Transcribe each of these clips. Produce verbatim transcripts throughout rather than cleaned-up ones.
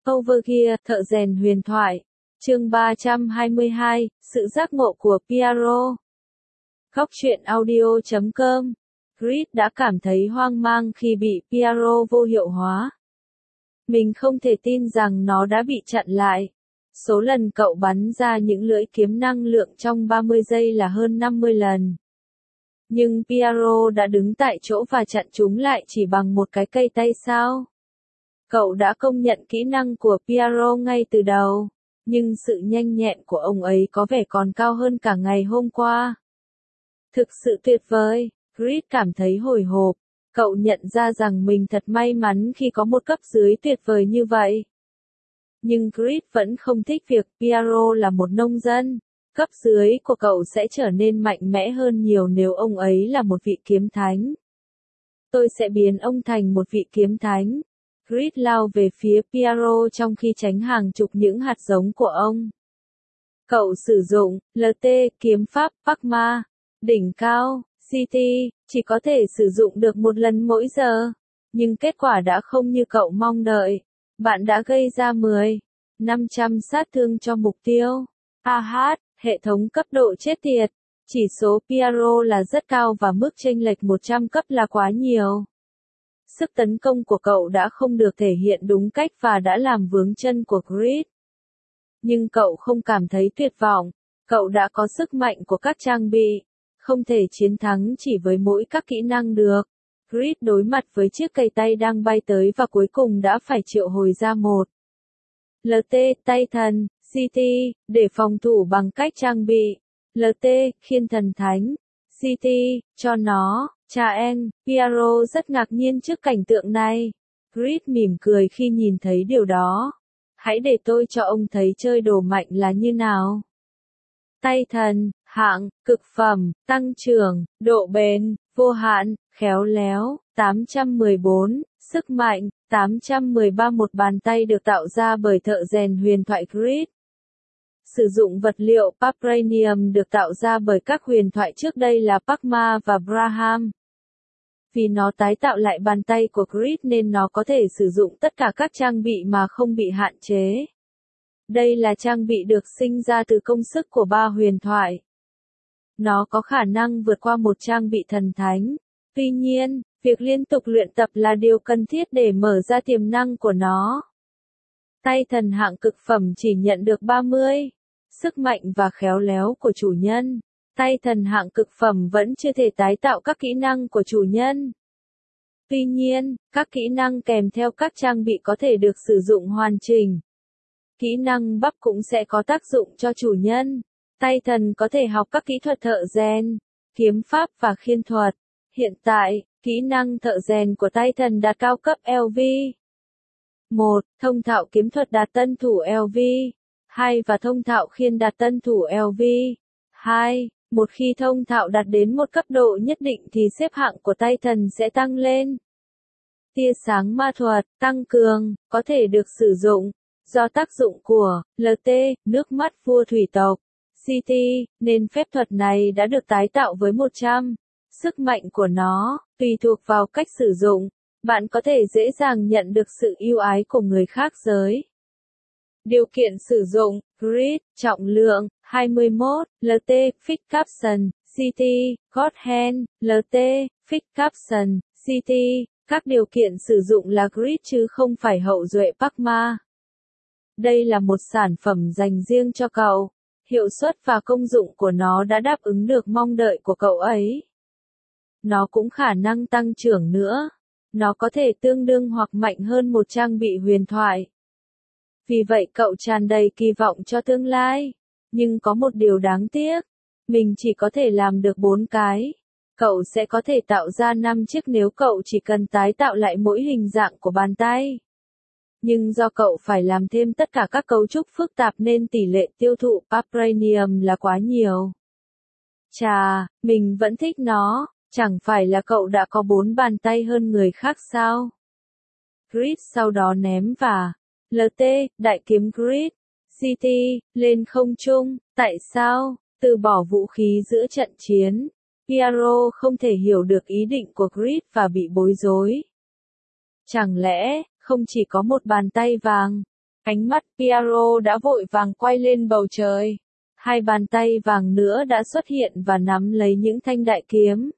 Overgear, thợ rèn huyền thoại. Chương ba trăm hai mươi hai, sự giác ngộ của Piero. Góc truyện audio chấm com. Creed đã cảm thấy hoang mang khi bị Piero vô hiệu hóa. Mình không thể tin rằng nó đã bị chặn lại. Số lần cậu bắn ra những lưỡi kiếm năng lượng trong ba mươi giây là hơn năm mươi lần. Nhưng Piero đã đứng tại chỗ và chặn chúng lại chỉ bằng một cái cây tay sao? Cậu đã công nhận kỹ năng của Piero ngay từ đầu, nhưng sự nhanh nhẹn của ông ấy có vẻ còn cao hơn cả ngày hôm qua. Thực sự tuyệt vời, Creed cảm thấy hồi hộp. Cậu nhận ra rằng mình thật may mắn khi có một cấp dưới tuyệt vời như vậy. Nhưng Creed vẫn không thích việc Piero là một nông dân. Cấp dưới của cậu sẽ trở nên mạnh mẽ hơn nhiều nếu ông ấy là một vị kiếm thánh. Tôi sẽ biến ông thành một vị kiếm thánh. Creed lao về phía Piero trong khi tránh hàng chục những hạt giống của ông. Cậu sử dụng lờ tê, kiếm pháp Pakma, đỉnh cao, xê tê, chỉ có thể sử dụng được một lần mỗi giờ. Nhưng kết quả đã không như cậu mong đợi. Bạn đã gây ra mười, năm trăm sát thương cho mục tiêu. a hát, hệ thống cấp độ chết tiệt. Chỉ số Piero là rất cao và mức chênh lệch một trăm cấp là quá nhiều. Sức tấn công của cậu đã không được thể hiện đúng cách và đã làm vướng chân của Creed. Nhưng cậu không cảm thấy tuyệt vọng. Cậu đã có sức mạnh của các trang bị. Không thể chiến thắng chỉ với mỗi các kỹ năng được. Creed đối mặt với chiếc cây tay đang bay tới và cuối cùng đã phải triệu hồi ra một lờ tê, tay thần, xê tê, để phòng thủ bằng cách trang bị lờ tê, khiên thần thánh, xê tê, cho nó. Cha En, Piero rất ngạc nhiên trước cảnh tượng này. Creed mỉm cười khi nhìn thấy điều đó. Hãy để tôi cho ông thấy chơi đồ mạnh là như nào. Tay thần, hạng, cực phẩm, tăng trưởng, độ bền, vô hạn, khéo léo, tám trăm mười bốn, sức mạnh, tám trăm mười ba. Một bàn tay được tạo ra bởi thợ rèn huyền thoại Creed. Sử dụng vật liệu Vibranium được tạo ra bởi các huyền thoại trước đây là Pakma và Braham. Vì nó tái tạo lại bàn tay của Creed nên nó có thể sử dụng tất cả các trang bị mà không bị hạn chế. Đây là trang bị được sinh ra từ công sức của ba huyền thoại. Nó có khả năng vượt qua một trang bị thần thánh. Tuy nhiên, việc liên tục luyện tập là điều cần thiết để mở ra tiềm năng của nó. Tay thần hạng cực phẩm chỉ nhận được ba mươi. Sức mạnh và khéo léo của chủ nhân. Tay thần hạng cực phẩm vẫn chưa thể tái tạo các kỹ năng của chủ nhân. Tuy nhiên, các kỹ năng kèm theo các trang bị có thể được sử dụng hoàn chỉnh. Kỹ năng bắp cũng sẽ có tác dụng cho chủ nhân. Tay thần có thể học các kỹ thuật thợ rèn, kiếm pháp và khiên thuật. Hiện tại, kỹ năng thợ rèn của tay thần đạt cao cấp lờ vê. một. Thông thạo kiếm thuật đạt tân thủ lờ vê. hai. Và thông thạo khiên đạt tân thủ lờ vê. hai. Một khi thông thạo đạt đến một cấp độ nhất định thì xếp hạng của tay thần sẽ tăng lên. Tia sáng ma thuật, tăng cường, có thể được sử dụng. Do tác dụng của lờ tê, nước mắt vua thủy tộc, xê tê, nên phép thuật này đã được tái tạo với một trăm. Sức mạnh của nó, tùy thuộc vào cách sử dụng, bạn có thể dễ dàng nhận được sự yêu ái của người khác giới. Điều kiện sử dụng, Grid, trọng lượng, hai mươi mốt, lờ tê, Fit Capson, xê tê, God Hand, lờ tê, Fit Capson, xê tê. Các điều kiện sử dụng là Grid chứ không phải hậu duệ Pakma. Đây là một sản phẩm dành riêng cho cậu. Hiệu suất và công dụng của nó đã đáp ứng được mong đợi của cậu ấy. Nó cũng khả năng tăng trưởng nữa. Nó có thể tương đương hoặc mạnh hơn một trang bị huyền thoại. Vì vậy cậu tràn đầy kỳ vọng cho tương lai. Nhưng có một điều đáng tiếc. Mình chỉ có thể làm được bốn cái. Cậu sẽ có thể tạo ra năm chiếc nếu cậu chỉ cần tái tạo lại mỗi hình dạng của bàn tay. Nhưng do cậu phải làm thêm tất cả các cấu trúc phức tạp nên tỷ lệ tiêu thụ Vibranium là quá nhiều. Chà, mình vẫn thích nó, chẳng phải là cậu đã có bốn bàn tay hơn người khác sao? Creed sau đó ném và lờ tê, đại kiếm Creed, xê tê, lên không trung. Tại sao? Từ bỏ vũ khí giữa trận chiến. Piero không thể hiểu được ý định của Creed và bị bối rối. Chẳng lẽ, không chỉ có một bàn tay vàng? Ánh mắt Piero đã vội vàng quay lên bầu trời. Hai bàn tay vàng nữa đã xuất hiện và nắm lấy những thanh đại kiếm.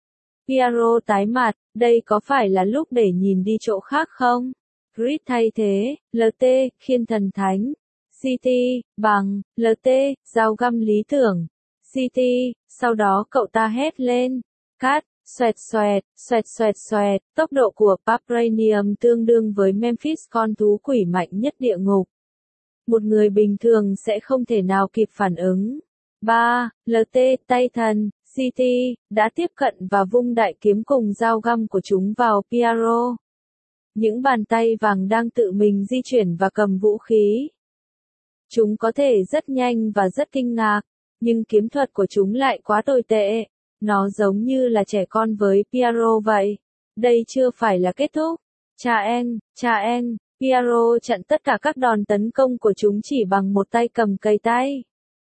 Piero tái mặt, đây có phải là lúc để nhìn đi chỗ khác không? Grid thay thế, lờ tê, khiên thần thánh. xê tê, bằng, lờ tê, dao găm lý tưởng. xê tê, sau đó cậu ta hét lên. Cát, xoẹt xoẹt, xoẹt xoẹt xoẹt, tốc độ của Vibranium tương đương với Memphis, con thú quỷ mạnh nhất địa ngục. Một người bình thường sẽ không thể nào kịp phản ứng. ba. lờ tê, tay thần, xê tê, đã tiếp cận và vung đại kiếm cùng dao găm của chúng vào Piero. Những bàn tay vàng đang tự mình di chuyển và cầm vũ khí. Chúng có thể rất nhanh và rất kinh ngạc, nhưng kiếm thuật của chúng lại quá tồi tệ. Nó giống như là trẻ con với Piero vậy. Đây chưa phải là kết thúc. Cha en, cha en, Piero chặn tất cả các đòn tấn công của chúng chỉ bằng một tay cầm cây tay.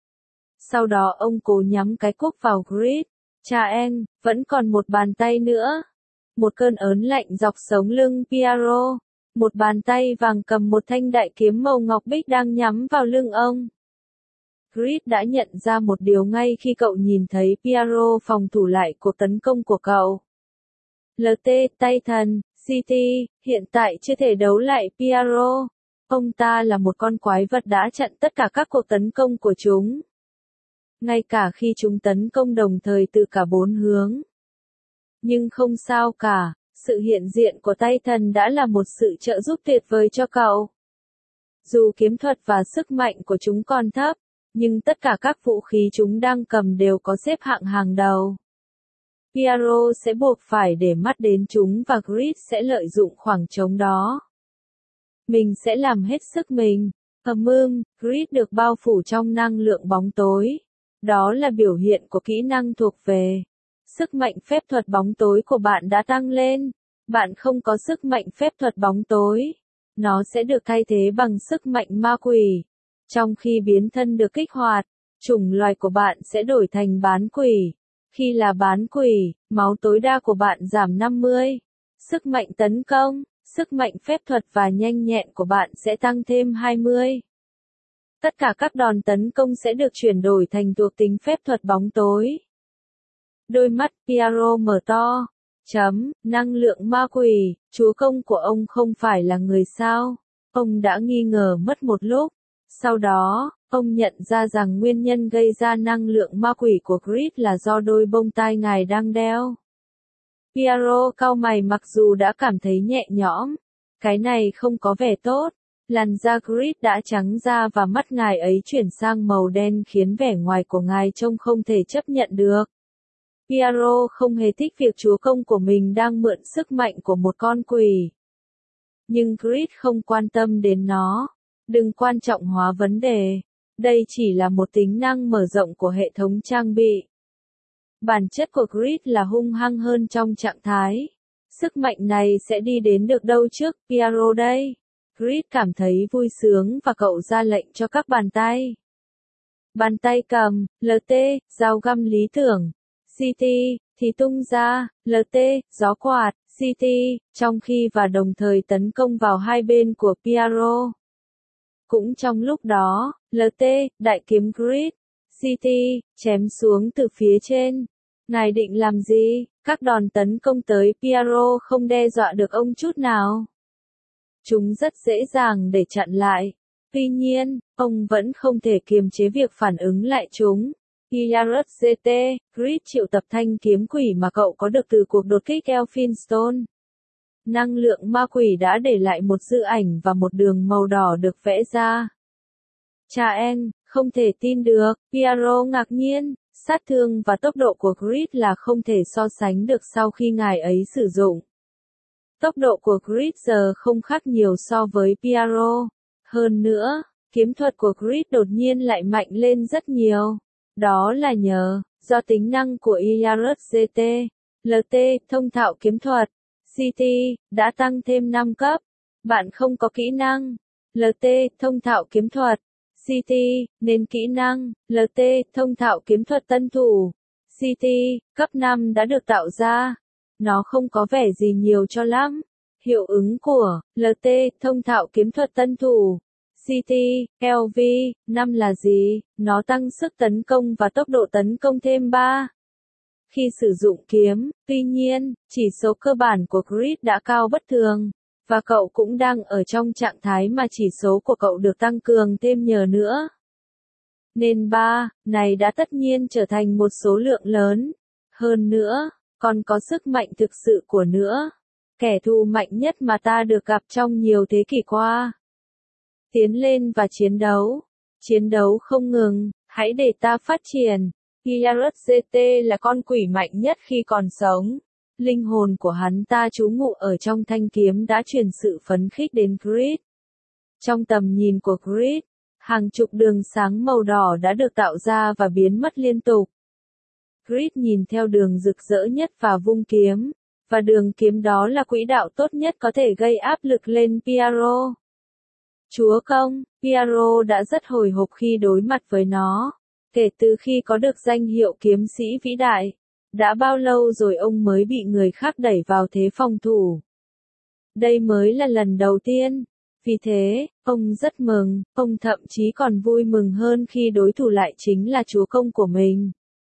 Sau đó ông cố nhắm cái cuốc vào Grid. Cha en, vẫn còn một bàn tay nữa. Một cơn ớn lạnh dọc sống lưng Piero. Một bàn tay vàng cầm một thanh đại kiếm màu ngọc bích đang nhắm vào lưng ông. Grid đã nhận ra một điều ngay khi cậu nhìn thấy Piero phòng thủ lại cuộc tấn công của cậu. lờ tê, tay thần, xê tê, hiện tại chưa thể đấu lại Piero. Ông ta là một con quái vật đã chặn tất cả các cuộc tấn công của chúng. Ngay cả khi chúng tấn công đồng thời từ cả bốn hướng. Nhưng không sao cả, sự hiện diện của tay thần đã là một sự trợ giúp tuyệt vời cho cậu. Dù kiếm thuật và sức mạnh của chúng còn thấp, nhưng tất cả các vũ khí chúng đang cầm đều có xếp hạng hàng đầu. Piero sẽ buộc phải để mắt đến chúng và Grid sẽ lợi dụng khoảng trống đó. Mình sẽ làm hết sức mình. Ầm ưm, Grid được bao phủ trong năng lượng bóng tối. Đó là biểu hiện của kỹ năng thuộc về. Sức mạnh phép thuật bóng tối của bạn đã tăng lên. Bạn không có sức mạnh phép thuật bóng tối. Nó sẽ được thay thế bằng sức mạnh ma quỷ. Trong khi biến thân được kích hoạt, chủng loài của bạn sẽ đổi thành bán quỷ. Khi là bán quỷ, máu tối đa của bạn giảm năm mươi. Sức mạnh tấn công, sức mạnh phép thuật và nhanh nhẹn của bạn sẽ tăng thêm hai mươi. Tất cả các đòn tấn công sẽ được chuyển đổi thành thuộc tính phép thuật bóng tối. Đôi mắt Piero mở to. Chấm, năng lượng ma quỷ, chúa công của ông không phải là người sao? Ông đã nghi ngờ mất một lúc. Sau đó, ông nhận ra rằng nguyên nhân gây ra năng lượng ma quỷ của Grid là do đôi bông tai ngài đang đeo. Piero cau mày mặc dù đã cảm thấy nhẹ nhõm. Cái này không có vẻ tốt. Làn da Grid đã trắng ra và mắt ngài ấy chuyển sang màu đen khiến vẻ ngoài của ngài trông không thể chấp nhận được. Piero không hề thích việc chúa công của mình đang mượn sức mạnh của một con quỷ. Nhưng Grid không quan tâm đến nó. Đừng quan trọng hóa vấn đề. Đây chỉ là một tính năng mở rộng của hệ thống trang bị. Bản chất của Grid là hung hăng hơn trong trạng thái. Sức mạnh này sẽ đi đến được đâu trước Piero đây? Grid cảm thấy vui sướng và cậu ra lệnh cho các bàn tay. Bàn tay cầm, lờ tê, dao găm lý tưởng. xê tê, thì tung ra, lờ tê, gió quạt, xê tê, trong khi và đồng thời tấn công vào hai bên của Piero. Cũng trong lúc đó, lờ tê, đại kiếm Grid, xê tê, chém xuống từ phía trên. Ngài định làm gì? Các đòn tấn công tới Piero không đe dọa được ông chút nào. Chúng rất dễ dàng để chặn lại. Tuy nhiên, ông vẫn không thể kiềm chế việc phản ứng lại chúng. Iarut-gt, Grid triệu tập thanh kiếm quỷ mà cậu có được từ cuộc đột kích Elphinstone. Năng lượng ma quỷ đã để lại một dư ảnh và một đường màu đỏ được vẽ ra. Cha en, không thể tin được, Piero ngạc nhiên, sát thương và tốc độ của Grid là không thể so sánh được sau khi ngài ấy sử dụng. Tốc độ của Grid giờ không khác nhiều so với Piero. Hơn nữa, kiếm thuật của Grid đột nhiên lại mạnh lên rất nhiều. Đó là nhờ, do tính năng của Iarut-gt, lờ tê, thông thạo kiếm thuật, xê tê, đã tăng thêm năm cấp. Bạn không có kỹ năng, lờ tê, thông thạo kiếm thuật, xê tê, nên kỹ năng, lờ tê, thông thạo kiếm thuật tân thủ, xê tê, cấp năm đã được tạo ra. Nó không có vẻ gì nhiều cho lắm. Hiệu ứng của lờ tê, thông thạo kiếm thuật tân thủ, xê tê, lờ vê, năm là gì? Nó tăng sức tấn công và tốc độ tấn công thêm ba. Khi sử dụng kiếm, tuy nhiên, chỉ số cơ bản của Creed đã cao bất thường, và cậu cũng đang ở trong trạng thái mà chỉ số của cậu được tăng cường thêm nhờ nữa. Nên ba này đã tất nhiên trở thành một số lượng lớn. Hơn nữa, còn có sức mạnh thực sự của nữa. Kẻ thù mạnh nhất mà ta được gặp trong nhiều thế kỷ qua. Tiến lên và chiến đấu. Chiến đấu không ngừng, hãy để ta phát triển. Pirate là con quỷ mạnh nhất khi còn sống. Linh hồn của hắn ta trú ngụ ở trong thanh kiếm đã truyền sự phấn khích đến Creed. Trong tầm nhìn của Creed, hàng chục đường sáng màu đỏ đã được tạo ra và biến mất liên tục. Creed nhìn theo đường rực rỡ nhất và vung kiếm, và đường kiếm đó là quỹ đạo tốt nhất có thể gây áp lực lên Piero. Chúa công, Piero đã rất hồi hộp khi đối mặt với nó. Kể từ khi có được danh hiệu kiếm sĩ vĩ đại, đã bao lâu rồi ông mới bị người khác đẩy vào thế phòng thủ. Đây mới là lần đầu tiên. Vì thế, ông rất mừng, ông thậm chí còn vui mừng hơn khi đối thủ lại chính là chúa công của mình.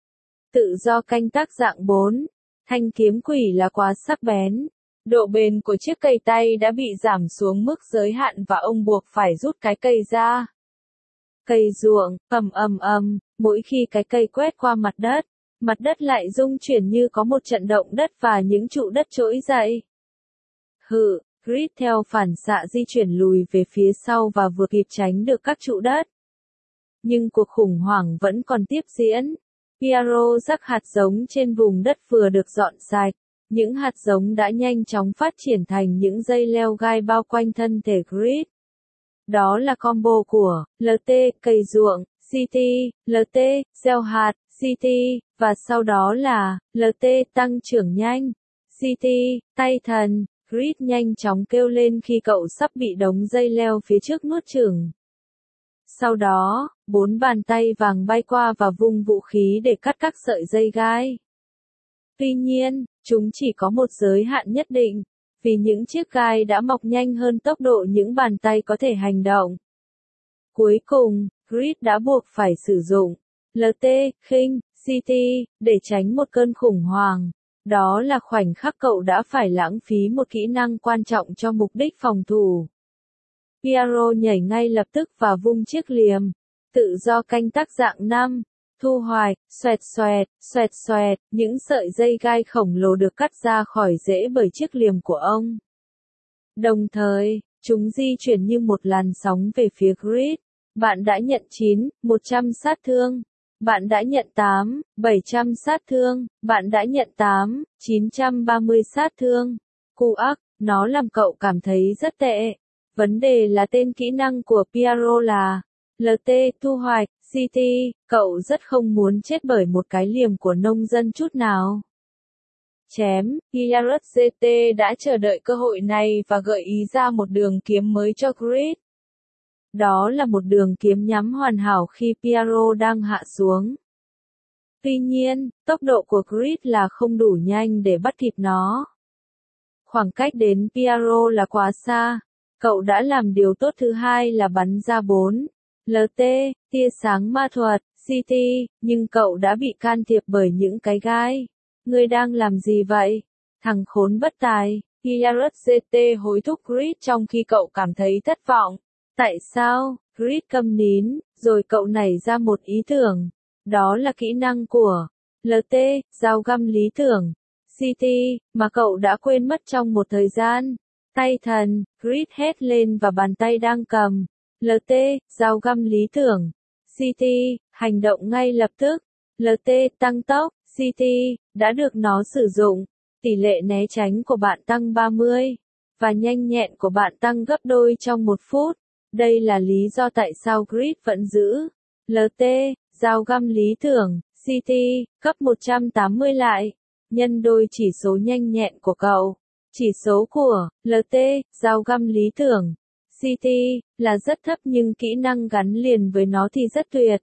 Tự do canh tác dạng bốn. Thanh kiếm quỷ là quá sắc bén. Độ bền của chiếc cây tay đã bị giảm xuống mức giới hạn và ông buộc phải rút cái cây ra. Cây ruộng, ầm ầm ầm, mỗi khi cái cây quét qua mặt đất, mặt đất lại rung chuyển như có một trận động đất và những trụ đất trỗi dậy. Hự, Creed theo phản xạ di chuyển lùi về phía sau và vừa kịp tránh được các trụ đất. Nhưng cuộc khủng hoảng vẫn còn tiếp diễn. Piero rắc hạt giống trên vùng đất vừa được dọn sạch. Những hạt giống đã nhanh chóng phát triển thành những dây leo gai bao quanh thân thể Creed. Đó là combo của lờ tê, cây ruộng, xê tê, lờ tê, gieo hạt, xê tê, và sau đó là lờ tê tăng trưởng nhanh, xê tê, tay thần. Creed nhanh chóng kêu lên khi cậu sắp bị đống dây leo phía trước nuốt chửng. Sau đó, bốn bàn tay vàng bay qua và vung vũ khí để cắt các sợi dây gai. Tuy nhiên, chúng chỉ có một giới hạn nhất định, vì những chiếc gai đã mọc nhanh hơn tốc độ những bàn tay có thể hành động. Cuối cùng, Creed đã buộc phải sử dụng lờ tê, khinh, xê tê, để tránh một cơn khủng hoảng. Đó là khoảnh khắc cậu đã phải lãng phí một kỹ năng quan trọng cho mục đích phòng thủ. Piero nhảy ngay lập tức và vung chiếc liềm. Tự do canh tác dạng năm. Thu hoạch, xoẹt xoẹt, xoẹt xoẹt, những sợi dây gai khổng lồ được cắt ra khỏi rễ bởi chiếc liềm của ông. Đồng thời, chúng di chuyển như một làn sóng về phía Creed. Bạn đã nhận chín, một trăm sát thương. Bạn đã nhận tám, bảy trăm sát thương. Bạn đã nhận tám, chín trăm ba mươi sát thương. Cu ắc, nó làm cậu cảm thấy rất tệ. Vấn đề là tên kỹ năng của Piero là lờ tê, thu hoạch, xê tê, cậu rất không muốn chết bởi một cái liềm của nông dân chút nào. Chém, Pirate đã chờ đợi cơ hội này và gợi ý ra một đường kiếm mới cho Creed. Đó là một đường kiếm nhắm hoàn hảo khi Piero đang hạ xuống. Tuy nhiên, tốc độ của Creed là không đủ nhanh để bắt kịp nó. Khoảng cách đến Piero là quá xa. Cậu đã làm điều tốt thứ hai là bắn ra bốn. lờ tê, tia sáng ma thuật, xê tê, nhưng cậu đã bị can thiệp bởi những cái gai. Ngươi đang làm gì vậy? Thằng khốn bất tài. Pirate hối thúc Creed trong khi cậu cảm thấy thất vọng. Tại sao? Creed câm nín, rồi cậu nảy ra một ý tưởng. Đó là kỹ năng của lờ tê, dao găm lý tưởng. xê tê, mà cậu đã quên mất trong một thời gian. Tay thần, Creed hét lên và bàn tay đang cầm lờ tê, dao găm lý tưởng. xê tê, hành động ngay lập tức. lờ tê tăng tốc, xê tê, đã được nó sử dụng. Tỷ lệ né tránh của bạn tăng ba mươi, và nhanh nhẹn của bạn tăng gấp đôi trong một phút. Đây là lý do tại sao Creed vẫn giữ lờ tê, dao găm lý tưởng, xê tê, cấp một trăm tám mươi lại, nhân đôi chỉ số nhanh nhẹn của cậu. Chỉ số của lờ tê, dao găm lý tưởng, xê tê, là rất thấp nhưng kỹ năng gắn liền với nó thì rất tuyệt.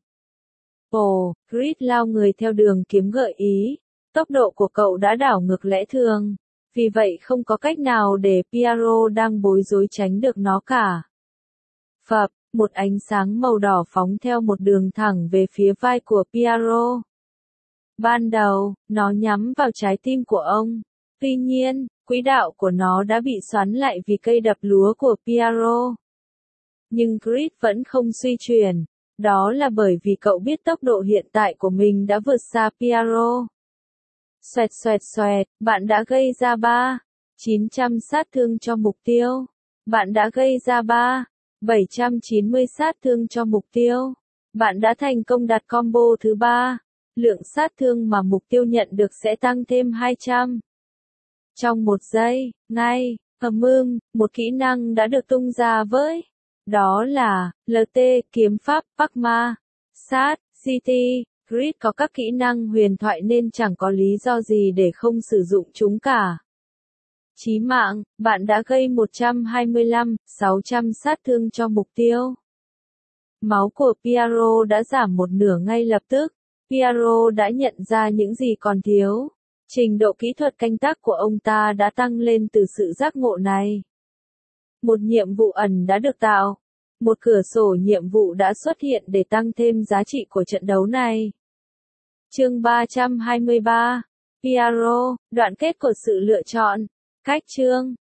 Ồ, Creed lao người theo đường kiếm gợi ý. Tốc độ của cậu đã đảo ngược lẽ thường. Vì vậy không có cách nào để Piero đang bối rối tránh được nó cả. Phập, Một ánh sáng màu đỏ phóng theo một đường thẳng về phía vai của Piero. Ban đầu, nó nhắm vào trái tim của ông. Tuy nhiên, quỹ đạo của nó đã bị xoắn lại vì cây đập lúa của Piero. Nhưng Creed vẫn không suy chuyển. Đó là bởi vì cậu biết tốc độ hiện tại của mình đã vượt xa Piero. Xoẹt xoẹt xoẹt, bạn đã gây ra ba chín trăm sát thương cho mục tiêu. Bạn đã gây ra ba bảy trăm chín mươi sát thương cho mục tiêu. Bạn đã thành công đặt combo thứ ba. Lượng sát thương mà mục tiêu nhận được sẽ tăng thêm hai trăm. Trong một giây, ngay, ầm ưng, một kỹ năng đã được tung ra với. Đó là, lờ tê, kiếm pháp, Pakma, sát, giê tê. Creed có các kỹ năng huyền thoại nên chẳng có lý do gì để không sử dụng chúng cả. Chí mạng, bạn đã gây một trăm hai mươi lăm, sáu trăm sát thương cho mục tiêu. Máu của Piero đã giảm một nửa ngay lập tức. Piero đã nhận ra những gì còn thiếu. Trình độ kỹ thuật canh tác của ông ta đã tăng lên từ sự giác ngộ này. Một nhiệm vụ ẩn đã được tạo. Một cửa sổ nhiệm vụ đã xuất hiện để tăng thêm giá trị của trận đấu này. Chương ba trăm hai mươi ba. Piero, đoạn kết của sự lựa chọn. Cách chương.